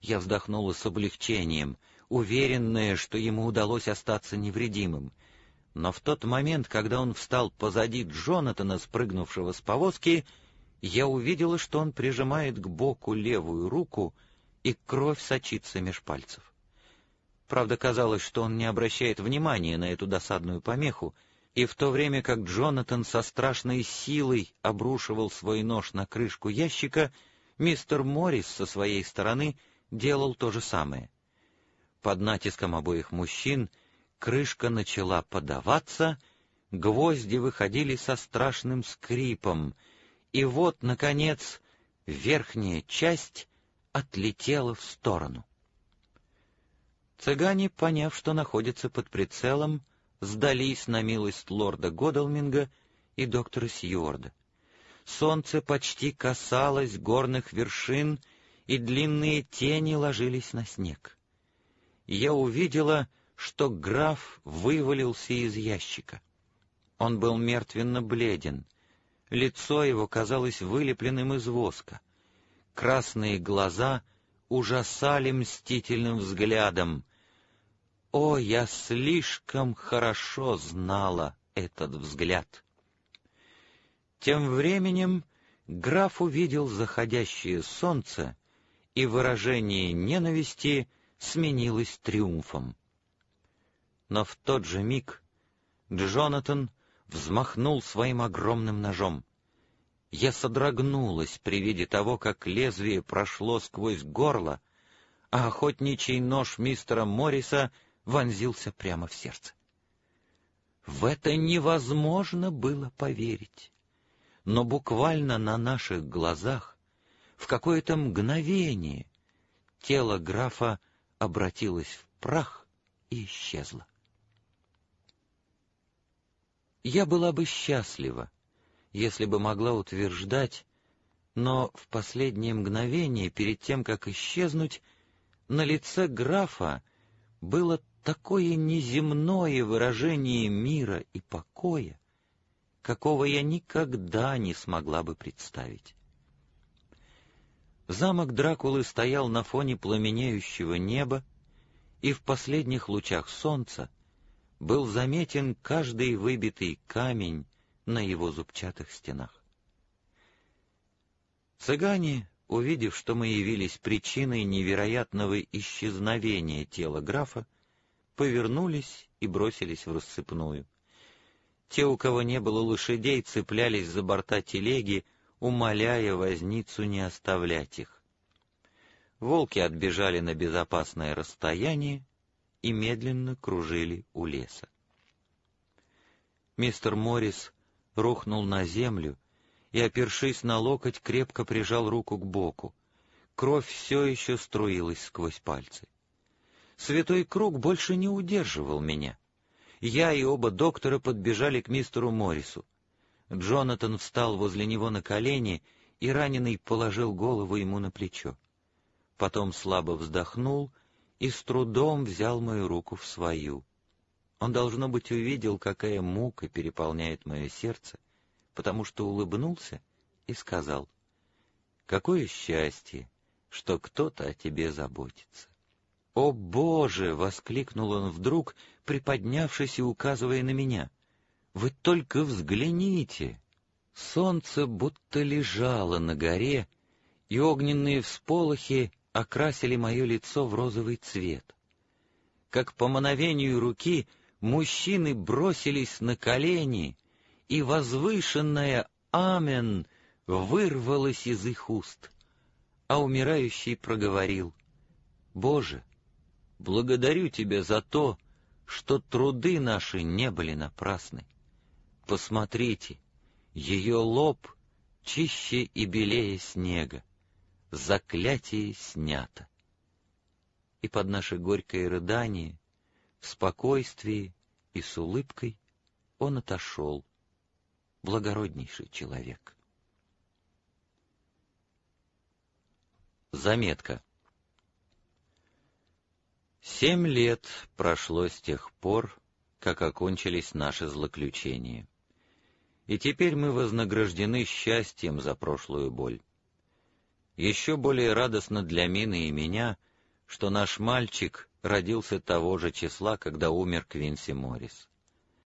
Я вздохнула с облегчением, уверенная, что ему удалось остаться невредимым. Но в тот момент, когда он встал позади Джонатана, спрыгнувшего с повозки, я увидела, что он прижимает к боку левую руку, и кровь сочится меж пальцев. Правда, казалось, что он не обращает внимания на эту досадную помеху, и в то время как Джонатан со страшной силой обрушивал свой нож на крышку ящика, мистер Моррис со своей стороны делал то же самое. Под натиском обоих мужчин крышка начала подаваться, гвозди выходили со страшным скрипом, и вот, наконец, верхняя часть отлетела в сторону. Цыгане, поняв, что находятся под прицелом, сдались на милость лорда Годалминга и доктора Сьюарда. Солнце почти касалось горных вершин, и длинные тени ложились на снег. Я увидела, что граф вывалился из ящика. Он был мертвенно бледен, лицо его казалось вылепленным из воска. Красные глаза ужасали мстительным взглядом. О, я слишком хорошо знала этот взгляд! Тем временем граф увидел заходящее солнце, и выражение ненависти сменилось триумфом. Но в тот же миг Джонатан взмахнул своим огромным ножом. Я содрогнулась при виде того, как лезвие прошло сквозь горло, а охотничий нож мистера Морриса вонзился прямо в сердце. В это невозможно было поверить. Но буквально на наших глазах, в какое-то мгновение, тело графа обратилось в прах и исчезло. Я была бы счастлива, если бы могла утверждать, но в последнее мгновение, перед тем, как исчезнуть, на лице графа было такое неземное выражение мира и покоя, какого я никогда не смогла бы представить. Замок Дракулы стоял на фоне пламенеющего неба, и в последних лучах солнца был заметен каждый выбитый камень на его зубчатых стенах. Цыгане, увидев, что мы явились причиной невероятного исчезновения тела графа, повернулись и бросились в рассыпную. Те, у кого не было лошадей, цеплялись за борта телеги, умоляя возницу не оставлять их. Волки отбежали на безопасное расстояние и медленно кружили у леса. Мистер Моррис рухнул на землю и, опершись на локоть, крепко прижал руку к боку. Кровь все еще струилась сквозь пальцы. Святой Круг больше не удерживал меня. Я и оба доктора подбежали к мистеру Моррису. Джонатан встал возле него на колени, и раненый положил голову ему на плечо. Потом слабо вздохнул и с трудом взял мою руку в свою. Он, должно быть, увидел, какая мука переполняет мое сердце, потому что улыбнулся и сказал: «Какое счастье, что кто-то о тебе заботится!» «О, Боже!» — воскликнул он вдруг, приподнявшись и указывая на меня. «Вы только взгляните!» Солнце будто лежало на горе, и огненные всполохи окрасили мое лицо в розовый цвет. Как по мановению руки мужчины бросились на колени, и возвышенное «Амен» вырвалось из их уст, а умирающий проговорил: «Боже, благодарю Тебя за то, что труды наши не были напрасны. Посмотрите, ее лоб чище и белее снега, заклятие снято». И под наше горькое рыдание, в спокойствии и с улыбкой, он отошел, благороднейший человек. Заметка. 7 лет прошло с тех пор, как окончились наши злоключения, и теперь мы вознаграждены счастьем за прошлую боль. Еще более радостно для Мины и меня, что наш мальчик родился того же числа, когда умер Квинси Моррис.